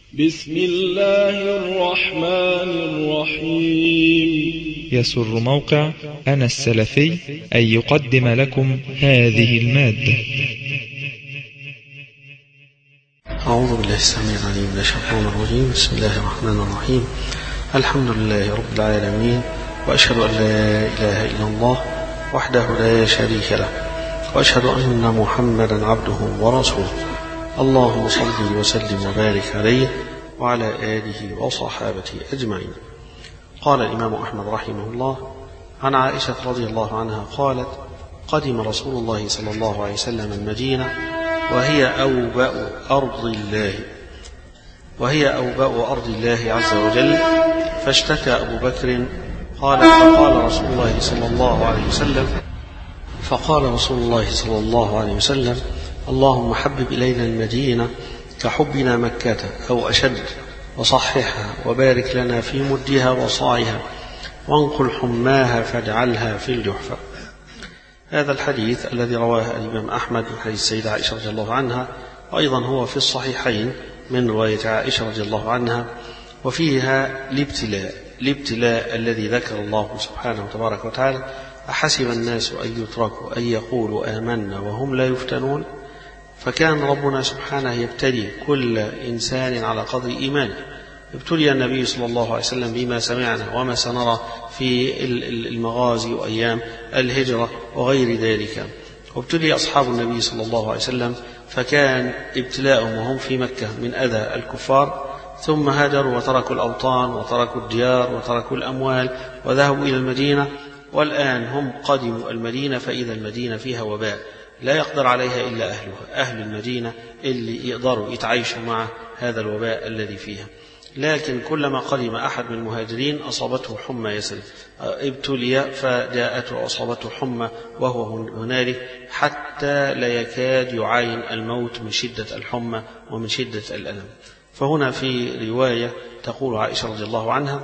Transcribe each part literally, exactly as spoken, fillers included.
بسم الله الرحمن الرحيم. يسر موقع أنا السلفي أن يقدم لكم هذه المادة. أعوذ بالله السميع العليم من الشيطان الرجيم. بسم الله الرحمن الرحيم. الحمد لله رب العالمين، وأشهد أن لا إله إلا الله وحده لا شريك له، وأشهد أن محمدا عبده ورسوله. اللهم صل وسلم وبارك عليه وعلى آله وصحابته أجمعين. قال الإمام أحمد رحمه الله عن عائشة رضي الله عنها قالت: قدم رسول الله صلى الله عليه وسلم المدينة وهي أوبأ أرض الله وهي أوبأ أرض الله عز وجل، فاشتكى أبو بكر. قال فقال رسول الله صلى الله عليه وسلم فقال رسول الله صلى الله عليه وسلم: اللهم حبب إلينا المدينة كحبنا مكة أو أشد، وصححها وبارك لنا في مدها وصاعها، وانقل حماها فاجعلها في الجحفة. هذا الحديث الذي رواه الإمام أحمد من حديث السيدة عائشة رضي الله عنها، وأيضا هو في الصحيحين من رواية عائشة رضي الله عنها، وفيها الابتلاء الابتلاء الذي ذكر الله سبحانه وتبارك وتعالى: أحسب الناس أن يتركوا أن يقولوا آمنا وهم لا يفتنون. فكان ربنا سبحانه يبتلي كل إنسان على قدر إيمانه. ابتلي النبي صلى الله عليه وسلم بما سمعنا وما سنرى في المغازي وأيام الهجرة وغير ذلك، وابتلي أصحاب النبي صلى الله عليه وسلم، فكان ابتلاءهم وهم في مكة من أذى الكفار، ثم هاجروا وتركوا الأوطان وتركوا الديار وتركوا الأموال وذهبوا إلى المدينة، والآن هم قدموا المدينة فإذا المدينة فيها وباء لا يقدر عليها إلا أهلها، أهل المدينة اللي يقدروا يتعايشوا مع هذا الوباء الذي فيها. لكن كلما قدم أحد من المهاجرين أصابته حمى يسرب، ابتلي فجاءته وأصابته حمى وهو هنالك، حتى لا يكاد يعاين الموت من شدة الحمى ومن شدة الألم. فهنا في رواية تقول عائشة رضي الله عنها: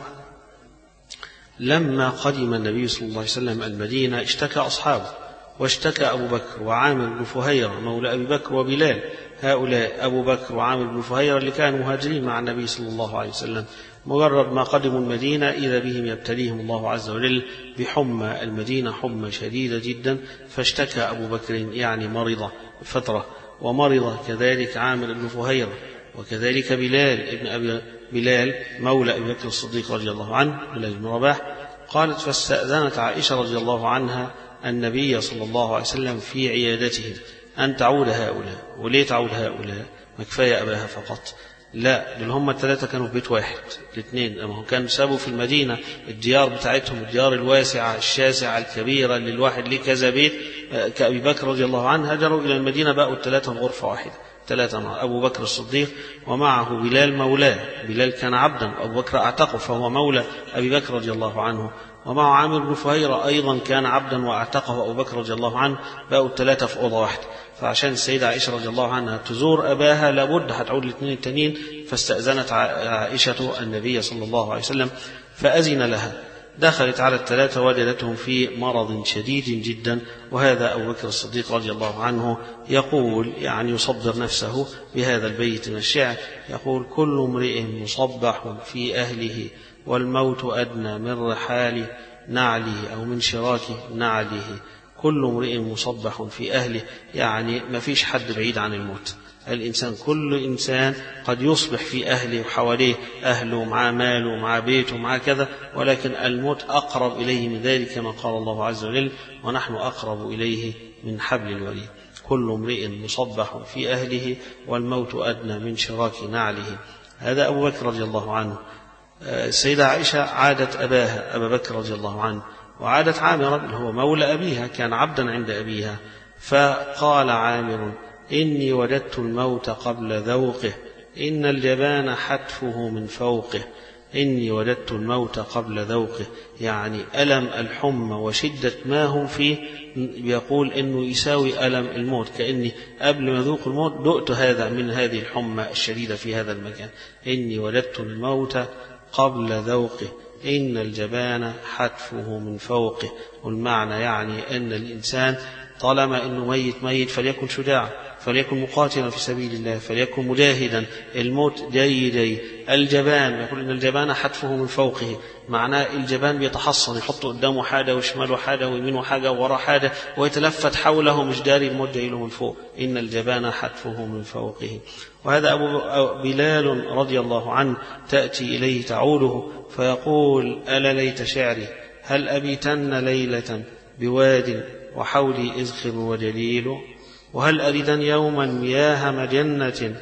لما قدم النبي صلى الله عليه وسلم المدينة اشتكى أصحابه، واشتكى أبو بكر وعامر بن فهيرة مولى أبي بكر وبلال، هؤلاء أبو بكر وعامر بن فهيرة اللي كانوا مهاجرين مع النبي صلى الله عليه وسلم، مجرد ما قدموا المدينة إذا بهم يبتليهم الله عز وجل بحمى المدينة، حمى شديدة جدا. فاشتكى أبو بكر يعني مرض فترة، ومرض كذلك عامر بن فهيرة، وكذلك بلال ابن أبي بلال مولى أبي بكر الصديق رضي الله عنه بلال بن رباح. قالت: فاستأذنت عائشة رضي الله عنها النبي صلى الله عليه وسلم في عيادتهم أن تعود هؤلاء. وليه تعود هؤلاء؟ ما كفاية أباها فقط؟ لا، دول هم الثلاثة كانوا في بيت واحد، الاثنين لما هم كانوا سابوا في المدينة الديار بتاعتهم، الديار الواسعة الشاسعة الكبيرة اللي الواحد ليه كذا بيت كأبي بكر رضي الله عنه، هاجروا إلى المدينة بقوا الثلاثة غرفة واحدة، ثلاثة مع أبو بكر الصديق ومعه بلال مولاه، بلال كان عبدا وأبو بكر أعتقه فهو مولى أبي بكر رضي الله عنه، ومع عامر بن فهيرة أيضا كان عبدا وأعتقه أبو بكر رضي الله عنه، بقوا الثلاثة في أوضة واحدة. فعشان السيدة عائشة رضي الله عنها تزور أباها لابد هتعود الاثنين التانيين، فاستأذنت عائشة النبي صلى الله عليه وسلم فأذن لها. دخلت على الثلاثة وجدتهم في مرض شديد جدا، وهذا أبو بكر الصديق رضي الله عنه يقول يعني يصبر نفسه بهذا البيت من الشعر، يقول: كل امرئ مصبح في أهله والموت أدنى من رحال نعله أو من شراك نعله. كل امرئ مصبح في أهله، يعني ما فيش حد بعيد عن الموت، الإنسان كل إنسان قد يصبح في أهله وحواليه أهله مع ماله مع بيته مع كذا، ولكن الموت أقرب إليه من ذلك كما قال الله عز وجل: ونحن أقرب إليه من حبل الوريد. كل امرئ مصبح في أهله والموت أدنى من شراك نعله. هذا أبو بكر رضي الله عنه. السيدة عائشة عادت أباها أبا بكر رضي الله عنه، وعادت عامر اللي هو مولى أبيها كان عبدا عند أبيها. فقال عامر: إني وجدت الموت قبل ذوقه، إن الجبان حتفه من فوقه. إني وجدت الموت قبل ذوقه، يعني ألم الحمى وشدة ما هم فيه، يقول إنه يساوي ألم الموت، كأني قبل ما ذوق الموت دقت هذا من هذه الحمى الشديدة في هذا المكان. إني وجدت الموت قبل ذوقه، إن الجبان حتفه من فوقه. والمعنى يعني أن الإنسان طالما أنه ميت ميت فليكن شجاع، فليكن مقاتلا في سبيل الله، فليكن مجاهدا. الموت جاي جاي. الجبان يقول إن الجبان حتفه من فوقه، معناه الجبان بيتحصن، يحط قدامه حاجة وشماله حاجة ويمينه حاجة ووراه حاجة ويتلفت حوله، مش داري الموت جاي له من فوق. إن الجبان حتفه من فوقه. وهذا أبو بلال رضي الله عنه تأتي إليه تعوده فيقول: ألا ليت شعري هل أبيتن ليلة بواد وحولي إزخر وجليل، وهل أردن يوما مياه مجنة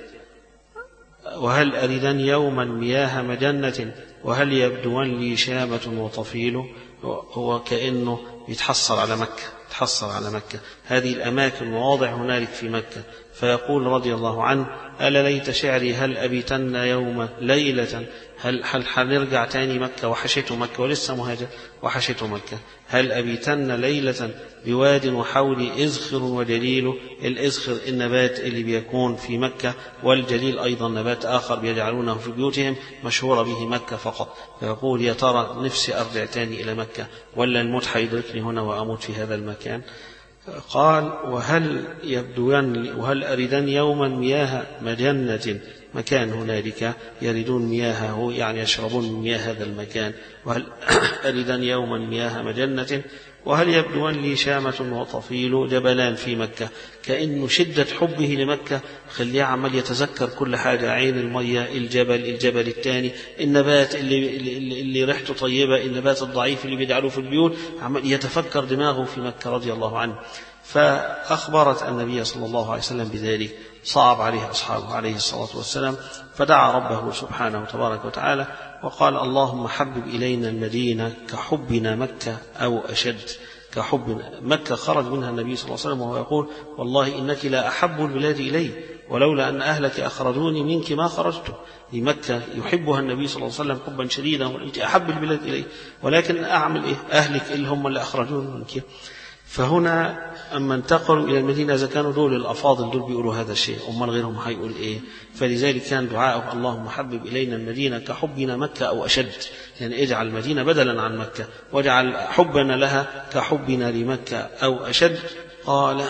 وهل أردن يوما مياه مجنة وهل يبدون لي شامة وطفيل. هو كأنه يتحصر على مكة، يتحصر على مكة، هذه الأماكن مواضع هنالك في مكة. فيقول رضي الله عنه: ألا ليت شعري هل أبيتن يوم ليلة، هل هل حنرجع تاني مكة وحشته مكة ولسه مهاجر وحشته مكة، هل أبيتن ليلة بواد وحولي إزخر وجليل. الإزخر النبات اللي بيكون في مكة، والجليل أيضا نبات آخر بيجعلونه في بيوتهم مشهورة به مكة فقط. فيقول: يا ترى نفسي أرجع تاني إلى مكة ولا الموت حيدركني هنا وأموت في هذا المكان. قال: وهل يبدون وهل أردن يوما مياه مجنة، مكان هنالك يردون مياهه يعني يشربون من مياه هذا المكان. وهل أردن يوما مياه مجنة وهل يبدون لي شامة وطفيل، جبلان في مكة. كأنه شدة حبه لمكة خليه عمال يتذكر كل حاجة، عين المية، الجبل، الجبل الثاني، النبات اللي, اللي, اللي ريحته طيبة، النبات الضعيف اللي بيجعلوه في البيوت، عمال يتفكر دماغه في مكة رضي الله عنه. فأخبرت النبي صلى الله عليه وسلم بذلك، صعب عليه أصحابه عليه الصلاة والسلام، فدعا ربه سبحانه وتبارك وتعالى وقال: اللهم حبب إلينا المدينة كحبنا مكة أو أشد. كحبنا مكة خرج منها النبي صلى الله عليه وسلم وهو يقول: والله إنك لا أحب البلاد إلي، ولولا أن أهلك أخرجوني منك ما خرجت. لمكة يحبها النبي صلى الله عليه وسلم حبا شديدا، وأنت أحب البلاد إلي، ولكن أعمل إيه؟ أهلك اللي هم اللي أخرجوني منك. فهنا أما انتقلوا إلى المدينة إذا كانوا دول الأفاضل دول بيقولوا هذا الشيء، أمال غيرهم هيقول إيه؟ فلذلك كان دعاءه: اللهم حبب إلينا المدينة كحبنا مكة أو أشد، يعني اجعل المدينة بدلا عن مكة، واجعل حبنا لها كحبنا لمكة أو أشد. قال: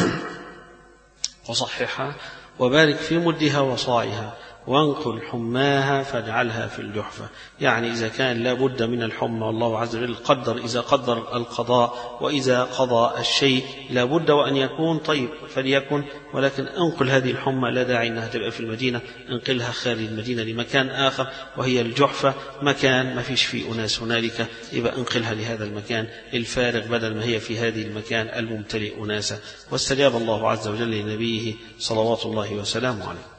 وصححها وبارك في مدها وصاعها وانقل حماها فاجعلها في الجحفة. يعني إذا كان لا بد من الحمى، والله عز وجل قدر، إذا قدر القضاء وإذا قضى الشيء لا بد وأن يكون طيب فليكن، ولكن انقل هذه الحمى، لا داعي أنها تبقى في المدينة، انقلها خارج المدينة لمكان آخر وهي الجحفة، مكان ما فيش فيه أناس هنالك، يبقى انقلها لهذا المكان الفارغ بدل ما هي في هذه المكان الممتلئ أناسا. واستجاب الله عز وجل لنبيه صلوات الله وسلامه عليه.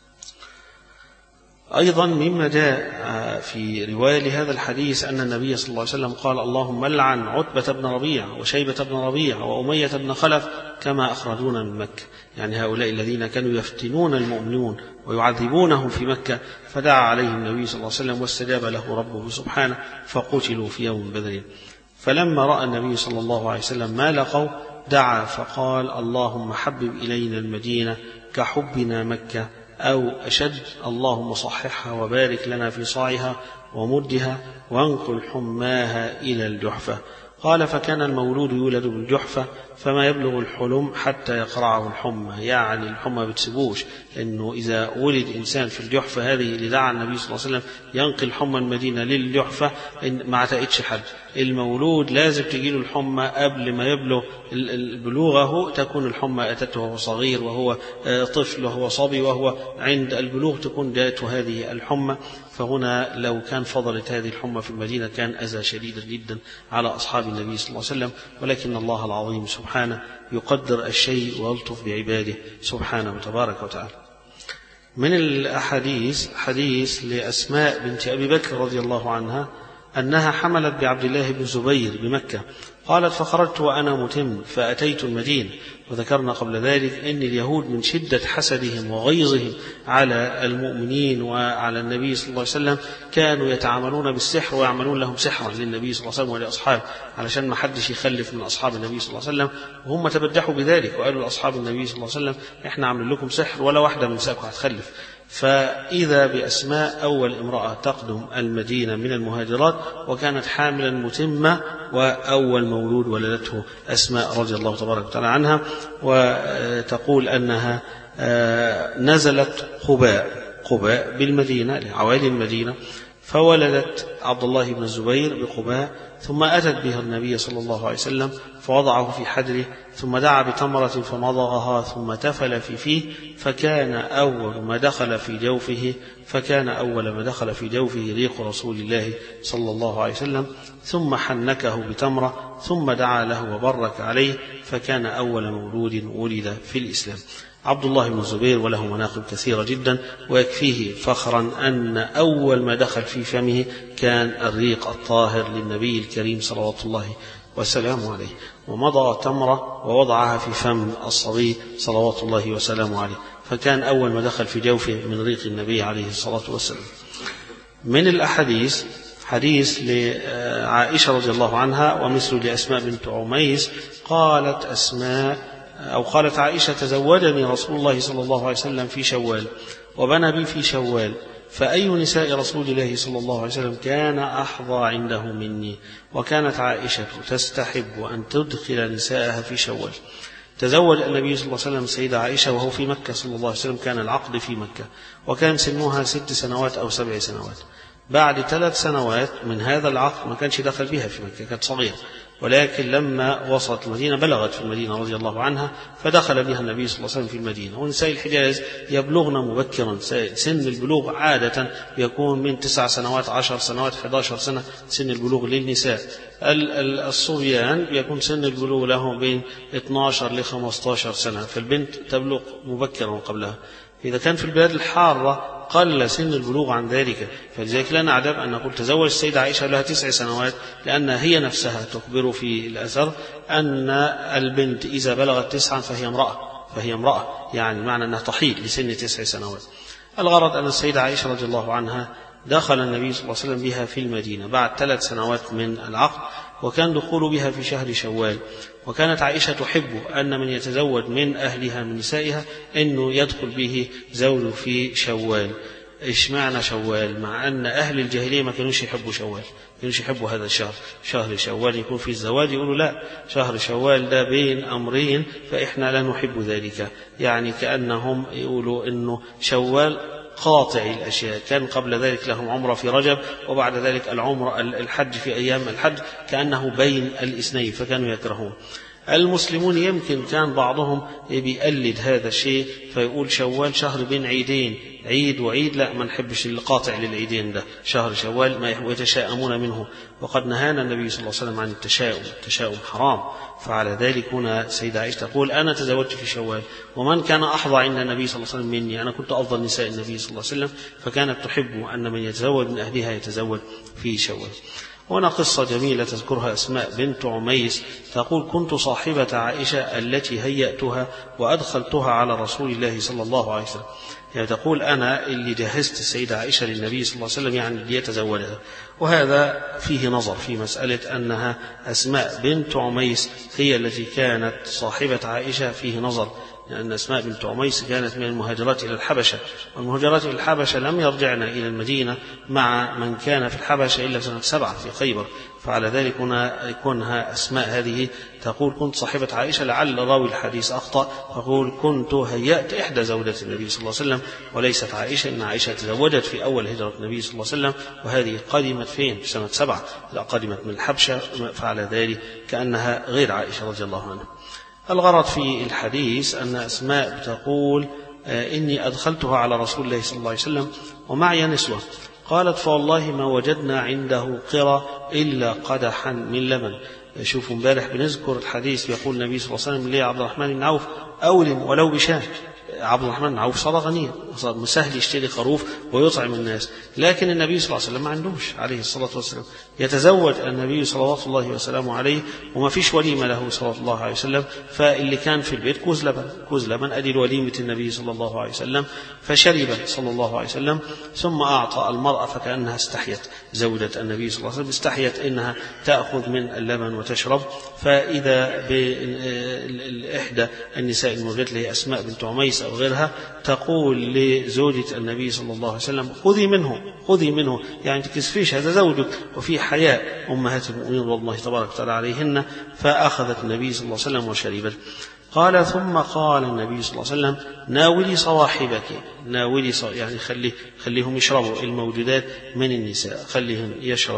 أيضا مما جاء في رواية لهذا الحديث أن النبي صلى الله عليه وسلم قال: اللهم لعن عتبة بن ربيع وشيبة بن ربيع وأمية بن خلف كما أخرجونا من مكة. يعني هؤلاء الذين كانوا يفتنون المؤمنون ويعذبونهم في مكة، فدعا عليهم النبي صلى الله عليه وسلم واستجاب له ربه سبحانه فقتلوا في يوم بدر. فلما رأى النبي صلى الله عليه وسلم ما لقوا دعا فقال: اللهم حبب إلينا المدينة كحبنا مكة أو أشد، اللهم صححها وبارك لنا في صاعها ومدها وانقل حماها إلى الجحفة. قال: فكان المولود يولد بالجحفة فما يبلغ الحلم حتى يقرعه الحمى، يعني الحمى بتسيبوش، لأنه إذا ولد إنسان في الجحفة هذه اللي دعا النبي صلى الله عليه وسلم ينقل حمى المدينة للجحفة، ما اعتقدش حد، المولود لازم تجيله الحمى قبل ما يبلغ بلوغه، تكون الحمى أتته وهو صغير وهو طفل وهو صبي، وهو عند البلوغ تكون جاءته هذه الحمى. فهنا لو كان فضلت هذه الحمى في المدينة كان أذى شديدا جدا على أصحاب النبي صلى الله عليه وسلم، ولكن الله العظيم سبحانه يقدر الشيء ويلطف بعباده سبحانه وتبارك وتعالى. من الأحاديث حديث لأسماء بنت أبي بكر رضي الله عنها أنها حملت بعبد الله بن زبير بمكة، قالت: فخرجت وأنا متم فأتيت المدينة. وذكرنا قبل ذلك أن اليهود من شدة حسدهم وغيظهم على المؤمنين وعلى النبي صلى الله عليه وسلم كانوا يتعاملون بالسحر ويعملون لهم سحرا للنبي صلى الله عليه وسلم ولأصحابه، علشان ما حدش يخلف من أصحاب النبي صلى الله عليه وسلم، وهم تبدحوا بذلك وقالوا لأصحاب النبي صلى الله عليه وسلم: إحنا عاملين لكم سحر ولا واحدة من نسائكم هتخلف. فإذا بأسماء أول امرأة تقدم المدينة من المهاجرات، وكانت حاملا متمة، وأول مولود ولدته أسماء رضي الله تبارك وتعالى عنها، وتقول أنها نزلت قباء قباء بالمدينة لعوالي المدينة، فولدت عبد الله بن الزبير بقباء، ثم أتت به النبي صلى الله عليه وسلم فوضعه في حجره، ثم دعا بتمرة فمضغها ثم تفل في فيه، فكان أول ما دخل في جوفه فكان أول ما دخل في جوفه ريق رسول الله صلى الله عليه وسلم، ثم حنكه بتمرة ثم دعا له وبرك عليه، فكان أول مولود ولد في الإسلام. عبد الله بن الزبير وله مناقب كثيرة جدا، ويكفيه فخرا أن أول ما دخل في فمه كان الريق الطاهر للنبي الكريم صلوات الله وسلامه عليه، ومضى تمرة ووضعها في فم الصبي صلوات الله وسلامه عليه، فكان أول ما دخل في جوفه من ريق النبي عليه الصلاة والسلام. من الأحاديث حديث لعائشة رضي الله عنها ومثل لأسماء بنت عميس، قالت أسماء أو قالت عائشة: تزوجني رسول الله صلى الله عليه وسلم في شوال وبنى بي في شوال، فأي نساء رسول الله صلى الله عليه وسلم كان أحظى عنده مني. وكانت عائشة تستحب أن تدخل نساءها في شوال. تزوج النبي صلى الله عليه وسلم السيدة عائشة وهو في مكة صلى الله عليه وسلم، كان العقد في مكة، وكان سنها ست سنوات أو سبع سنوات. بعد ثلاث سنوات من هذا العقد ما كانش دخل بها في مكة، كانت صغيرة، ولكن لما وصلت المدينة بلغت في المدينة رضي الله عنها، فدخل بها النبي صلى الله عليه وسلم في المدينة. ونساء الحجاز يبلغن مبكرا، سن البلوغ عادة يكون من تسع سنوات عشر سنوات إحدى عشرة سنة سن البلوغ للنساء. الصبيان يكون سن البلوغ لهم بين اثني عشر لخمسة عشر سنة، فالبنت تبلغ مبكرا قبلها. إذا كان في البلاد الحارة قل سن البلوغ عن ذلك، فلذلك لا نعجب أن نقول تزوج السيدة عائشة لها تسع سنوات، لأن هي نفسها تخبر في الأثر أن البنت إذا بلغت تسعا فهي امرأة فهي امرأة يعني معنى أنها تحيض لسن تسع سنوات. الغرض أن السيدة عائشة رضي الله عنها دخل النبي صلى الله عليه وسلم بها في المدينة بعد ثلاث سنوات من العقد، وكان دخول بها في شهر شوال. وكانت عائشة تحب أن من يتزوج من أهلها من نسائها أنه يدخل به زوج في شوال. إيش معنى شوال؟ مع أن أهل الجاهلية ما كانوش يحبوا شوال، ما كانوش يحبوا هذا الشهر، شهر شوال يكون في الزواج، يقولوا لا، شهر شوال ده بين أمرين فإحنا لا نحب ذلك. يعني كأنهم يقولوا أنه شوال قاطع الأشياء، كان قبل ذلك لهم عمرة في رجب، وبعد ذلك العمرة الحج في أيام الحج، كأنه بين الاثنين، فكانوا يكرهون. المسلمون يمكن كان بعضهم بيقلد هذا الشيء فيقول شوال شهر بين عيدين، عيد وعيد، لا ما نحبش القاطع للعيدين ده، شهر شوال ما يتشاءمون منه، وقد نهانا النبي صلى الله عليه وسلم عن التشاؤم، التشاؤم حرام. فعلى ذلك هنا سيدة عائشة تقول: أنا تزوجت في شوال، ومن كان أحظى عند النبي صلى الله عليه وسلم مني، أنا كنت أفضل نساء النبي صلى الله عليه وسلم، فكانت تحب أن من يتزوج من أهلها يتزوج في شوال. هنا قصة جميلة تذكرها أسماء بنت عميس، تقول: كنت صاحبة عائشة التي هيأتها وأدخلتها على رسول الله صلى الله عليه وسلم. يعني تقول أنا اللي جهزت السيدة عائشة للنبي صلى الله عليه وسلم، يعني ليتزوجها. وهذا فيه نظر في مسألة أنها أسماء بنت عميس هي التي كانت صاحبة عائشة، فيه نظر، لأن أسماء بنت عميس كانت من المهاجرات إلى الحبشة، والمهاجرات إلى الحبشة لم يرجعن إلى المدينة مع من كان في الحبشة إلا سنة سبعة في خيبر. فعلى ذلك هنا يكونها أسماء هذه تقول: كنت صاحبة عائشة، لعل راوي الحديث أخطأ، تقول: كنت هيأت إحدى زوجات النبي صلى الله عليه وسلم، وليست عائشة، إن عائشة تزوجت في أول هجرة النبي صلى الله عليه وسلم، وهذه قدمت فين؟ في سنة سبعة، لا قدمت من الحبشة، فعلى ذلك كأنها غير عائشة رضي الله عنها. الغرض في الحديث أن أسماء تقول: إني أدخلتها على رسول الله صلى الله عليه وسلم ومعي نسوة. قالت: فوالله ما وجدنا عنده قرى إلا قدحا من لبن. شوفوا امبارح بنذكر الحديث بيقول النبي صلى الله عليه وسلم لعبد الرحمن بن عوف: أولم ولو بشاه. عبد الرحمن بن عوف صار غنيا، صار سهل يشتري خروف ويطعم الناس، لكن النبي صلى الله عليه وسلم ما عندوش عليه الصلاة والسلام. يتزوج النبي صلوات الله وسلامه عليه وما فيش وليمة له صلى الله عليه وسلم، فاللي كان في البيت كوز لبن، كوز لبن أدي الوليمة النبي صلى الله عليه وسلم، فشرب صلى الله عليه وسلم، ثم أعطى المرأة فكأنها استحيت، زوجة النبي صلى الله عليه وسلم استحيت إنها تأخذ من اللبن وتشرب. فإذا بإحدى النساء الموجودة اللي هي أسماء بنت عميس أو غيرها تقول لزوجة النبي صلى الله عليه وسلم خذي منه خذي منه يعني تكسفيش هذا زوجك، وفي حياء أمهات المؤمنين والله تبارك وتعالى عليهن. فأخذت النبي صلى الله عليه وسلم وشربت. قال ثم قال النبي صلى الله عليه وسلم ناولي صواحبك، ناولي صو... يعني خلي خليهم يشربوا الموجودات من النساء خليهم يشرب.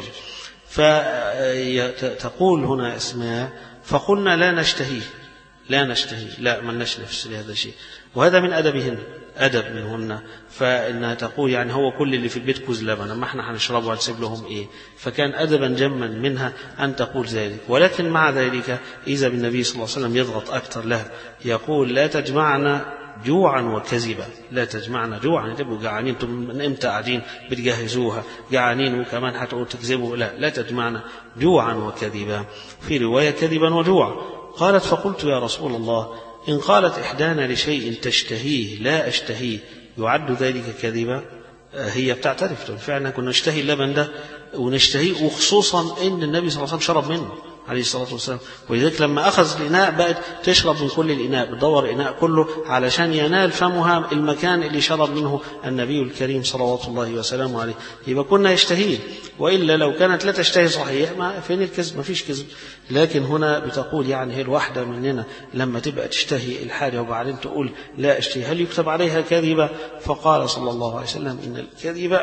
فتقول هنا أسماء فقلنا لا نشتهيه لا نشتهي لا ما لناش نفس لهذا الشيء، وهذا من أدبهن أدب منهن. فإنها تقول يعني هو كل اللي في البيت كوز لبن، ما احنا هنشربه هنسيب لهم إيه؟ فكان أدبا جما منها أن تقول ذلك. ولكن مع ذلك إذا بالنبي صلى الله عليه وسلم يضغط أكثر لها، يقول لا تجمعنا جوعا وكذبا، لا تجمعنا جوعا تبقوا جعانين انتم من امتى قاعدين بتجهزوها جعانين وكمان هتقولوا تكذبوا، لا لا تجمعنا جوعا وكذبا، في رواية كذبا وجوعا. قالت فقلت يا رسول الله إن قالت إحدانا لشيء تشتهيه لا أشتهيه يعد ذلك كذبا؟ هي بتعترف فعلا كنا نشتهي اللبن ده ونشتهيه، وخصوصا إن النبي صلى الله عليه وسلم شرب منه عليه الصلاة والسلام، ولذلك لما أخذ الإناء بقت تشرب من كل الإناء، بتدور الإناء كله علشان ينال فمها المكان اللي شرب منه النبي الكريم صلوات الله وسلامه عليه. يبقى كنا يشتهين، وإلا لو كانت لا تشتهي صحيح ما فين الكذب؟ ما فيش كذب. لكن هنا بتقول يعني هي الواحدة مننا لما تبقى تشتهي الحاجة وبعدين تقول لا أشتهي هل يكتب عليها كذبة؟ فقال صلى الله عليه وسلم إن الكذبة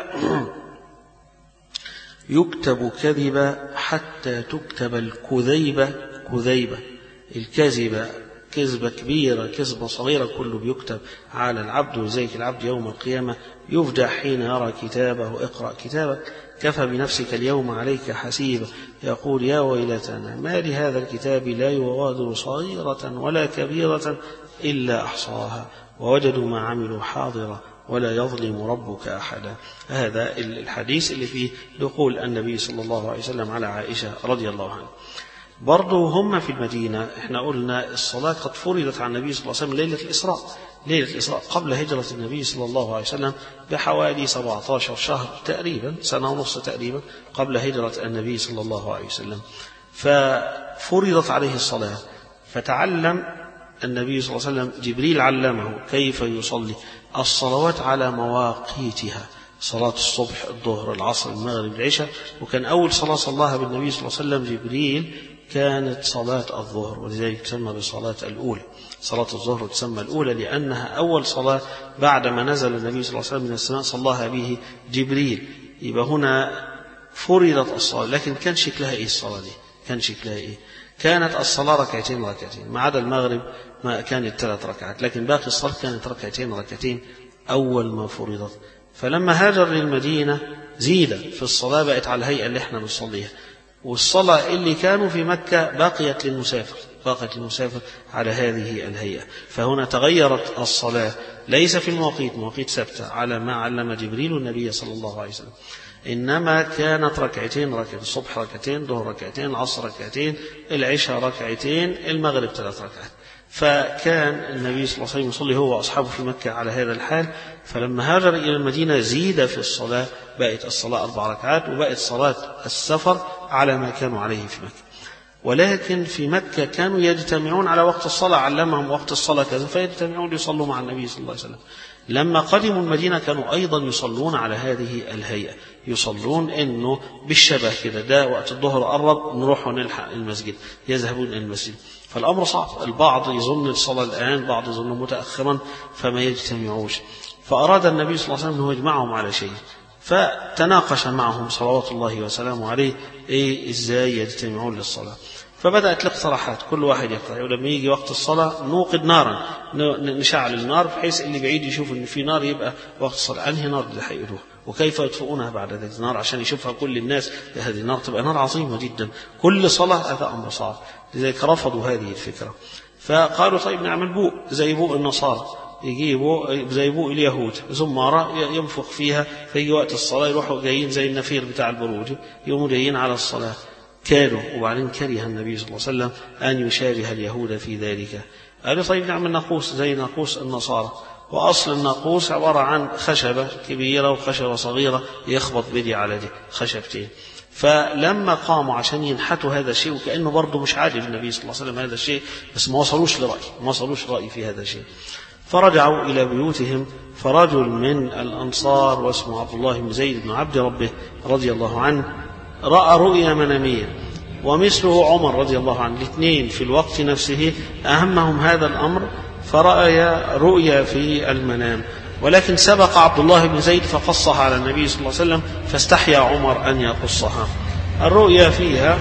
يكتب كذبة حتى تكتب الكذيبة كذيبة. الكذبة كذبة كبيرة كذبة صغيرة كله بيكتب على العبد، وزيك العبد يوم القيامة يفجع حين يرى كتابه اقرأ كتابك كفى بنفسك اليوم عليك حسيبا، يقول يا ويلتنا ما لهذا الكتاب لا يغادر صغيرة ولا كبيرة إلا أحصاها ووجدوا ما عملوا حاضرا ولا يظلم ربك أحدا. هذا الحديث اللي فيه دخول النبي صلى الله عليه وسلم على عائشة رضي الله عنها. برضو هم في المدينة احنا قلنا الصلاة قد فرضت على النبي صلى الله عليه وسلم ليلة الإسراء، ليلة الإسراء قبل هجرة النبي صلى الله عليه وسلم بحوالي سبعة عشر شهر تقريبا، سنة ونصف تقريبا قبل هجرة النبي صلى الله عليه وسلم. ففرضت عليه الصلاة، فتعلم النبي صلى الله عليه وسلم جبريل علمه كيف يصلي الصلوات على مواقيتها، صلاة الصبح الظهر العصر المغرب العشاء. وكان أول صلاة صلاها بالنبي صلى الله عليه وسلم جبريل كانت صلاة الظهر، ولذلك تسمى بصلاة الأولى. صلاة الظهر تسمى الأولى لأنها أول صلاة بعدما نزل النبي صلى الله عليه وسلم من السماء صلاها به جبريل. يبقى هنا فرضت الصلاة، لكن كان شكلها إيه الصلاة دي؟ كان شكلها إيه؟ كانت الصلاة ركعتين ركعتين، ما عدا المغرب ما كانت ثلاث ركعات، لكن باقي الصلاة كانت ركعتين ركعتين أول ما فرضت. فلما هاجر للمدينة زيد في الصلاة، بقت على الهيئة اللي احنا بنصليها، والصلاة اللي كانوا في مكة بقيت للمسافر بقيت للمسافر على هذه الهيئة. فهنا تغيرت الصلاة ليس في المواقيت مواقيت ثابتة على ما علم جبريل النبي صلى الله عليه وسلم، إنما كانت ركعتين ركعتين، الصبح ركعتين، ظهر ركعتين، العصر ركعتين، العشاء ركعتين، المغرب ثلاث ركعات. فكان النبي صلى الله عليه وسلم يصلي هو وأصحابه في مكة على هذا الحال. فلما هاجر إلى المدينة زيد في الصلاة، بقت الصلاة أربع ركعات، وبقت صلاة السفر على ما كانوا عليه في مكة. ولكن في مكة كانوا يجتمعون على وقت الصلاة، علمهم وقت الصلاة كذا فيجتمعون يصلوا مع النبي صلى الله عليه وسلم. لما قدموا المدينة كانوا أيضا يصلون على هذه الهيئة، يصلون إنه بالشبه كده، ده وقت الظهر قرب نروح ونلحق المسجد، يذهبون إلى المسجد. فالأمر صعب، البعض يظن الصلاة الآن، بعض يظن متأخرا، فما يجتمعوش. فأراد النبي صلى الله عليه وسلم أنه يجمعهم على شيء، فتناقش معهم صلوات الله وسلامه عليه إيه إزاي يجتمعون للصلاة. فبدأت الاقتراحات، كل واحد يقترح، ولما يجي وقت الصلاة نوقد نارا، نشعل النار بحيث اللي بعيد يشوف إن في نار، يبقى وقت الصلاة أنهي نار اللي هيقولوها وكيف يطفئونها بعد ذلك النار عشان يشوفها كل الناس. هذه النار تبقى نار عظيمة جدا، كل صلاة هذا أمر صعب، لذلك رفضوا هذه الفكرة. فقالوا طيب نعمل بوء زي بوء النصارى، يجيبوا زي بوء اليهود زمارة ينفخ فيها، فيجي وقت الصلاة يروحوا جايين زي النفير بتاع البروج يقوموا جايين على الصلاة. كانوا وبعدين كره النبي صلى الله عليه وسلم أن يشابه اليهود في ذلك. قالوا طيب نعمل ناقوس زي ناقوس النصارى، وأصل الناقوس عبارة عن خشبة كبيرة وخشبة صغيرة يخبط بدي على دي خشبتين. فلما قاموا عشان ينحتوا هذا الشيء، وكأنه برضه مش عاجب النبي صلى الله عليه وسلم هذا الشيء، بس ما وصلوش لرأي ما وصلوش رأي في هذا الشيء. فرجعوا إلى بيوتهم، فرجل من الأنصار واسمه عبد الله بن زيد بن عبد ربه رضي الله عنه رأى رؤيا منامية، ومثله عمر رضي الله عنه، الاثنين في الوقت نفسه أهمهم هذا الأمر، فرأى رؤيا في المنام، ولكن سبق عبد الله بن زيد فقصها على النبي صلى الله عليه وسلم، فاستحيا عمر أن يقصها. الرؤيا فيها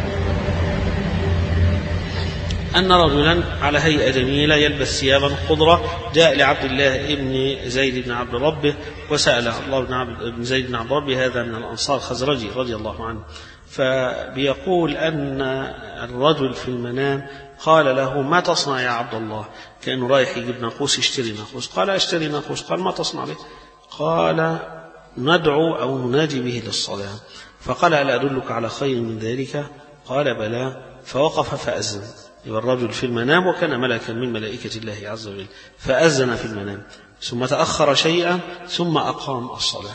أن رجلا على هيئة جميلة يلبس ثيابا خضرة جاء لعبد الله بن زيد بن عبد ربه وسأل عبد الله بن زيد بن عبد ربه، هذا من الأنصار خزرجي رضي الله عنه، فبيقول أن الرجل في المنام قال له: ما تصنع يا عبد الله؟ كأنه رايح يجيب ناقوس يشتري ناقوس. قال: اشتري ناقوس. قال: ما تصنع به؟ قال: ندعو أو ننادي به للصلاة. فقال: هل أدلك على خير من ذلك؟ قال: بلى. فوقف فأذن. يبقى الرجل في المنام وكان ملكا من ملائكة الله عز وجل، فأذن في المنام، ثم تأخر شيئا ثم أقام الصلاة.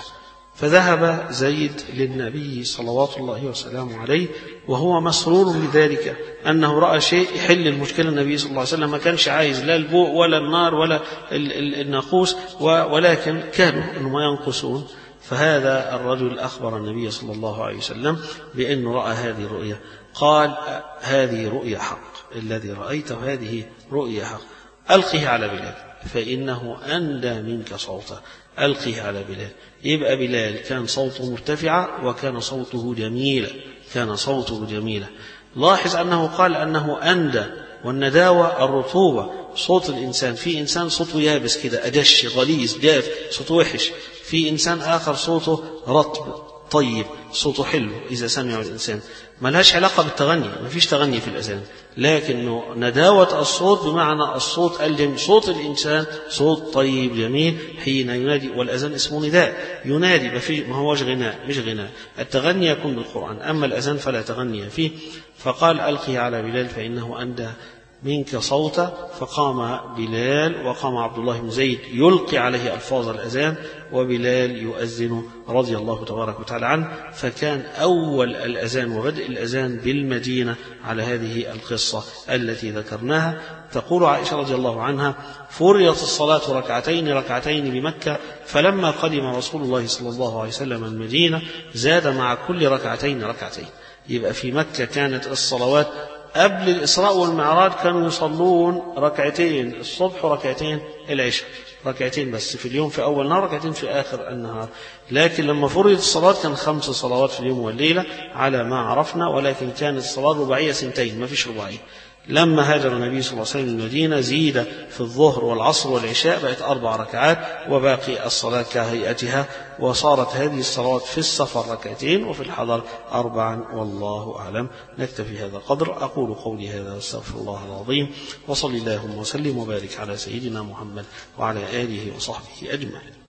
فذهب زيد للنبي صلوات الله وسلامه عليه وهو مسرور بذلك، أنه رأى شيء يحل المشكلة. النبي صلى الله عليه وسلم ما كانش عايز لا البوء ولا النار ولا الناقوس، ولكن كانوا أنهم ينقصون. فهذا الرجل أخبر النبي صلى الله عليه وسلم بأنه رأى هذه الرؤيا، قال: هذه رؤيا حق، الذي رأيته هذه رؤيا حق، ألقه على بلال فإنه أندى منك صوتا. ألقه على بلال. يبقى بلال كان صوته مرتفعا وكان صوته جميلا، كان صوته جميلا. لاحظ أنه قال أنه أندى، والنداوة الرطوبة. صوت الإنسان، في إنسان صوته يابس كده أدش غليظ جاف صوته وحش، في إنسان آخر صوته رطب طيب صوته حلو إذا سمع الإنسان. ما لهاش علاقة بالتغني، ما فيش تغني في الأذان، لكنه نداوة الصوت بمعنى الصوت الجميل. صوت الإنسان صوت طيب جميل حين ينادي، والأذان اسمه نداء، ينادي، ما هوش غناء، مش غناء. التغني يكون بالقرآن، أما الأذان فلا تغني فيه. فقال: ألقي على بلال فإنه أندى منك صوتا. فقام بلال وقام عبد الله بن زيد يلقي عليه ألفاظ الأذان، وبلال يؤذن رضي الله تبارك وتعالى عنه. فكان أول الأذان وبدء الأذان بالمدينة على هذه القصة التي ذكرناها. تقول عائشة رضي الله عنها: فرضت الصلاة ركعتين ركعتين بمكة، فلما قدم رسول الله صلى الله عليه وسلم المدينة زاد مع كل ركعتين ركعتين. يبقى في مكة كانت الصلوات قبل الإسراء والمعراج كانوا يصلون ركعتين الصبح وركعتين العشاء، ركعتين بس في اليوم في أول نهار، ركعتين في آخر النهار. لكن لما فرضت الصلاة كان خمس صلوات في اليوم والليلة على ما عرفنا، ولكن كانت الصلاة رباعية سنتين، ما فيش رباعية. لما هاجر النبي صلى الله عليه وسلم المدينة زيد في الظهر والعصر والعشاء، بقت أربع ركعات وباقي الصلاة كهيئتها، وصارت هذه الصلوات في السفر ركعتين وفي الحضر أربعا، والله أعلم. نكتفي هذا القدر. أقول قولي هذا واستغفر الله العظيم، وصلي اللهم وسلم وبارك على سيدنا محمد وعلى آله وصحبه أجمعين.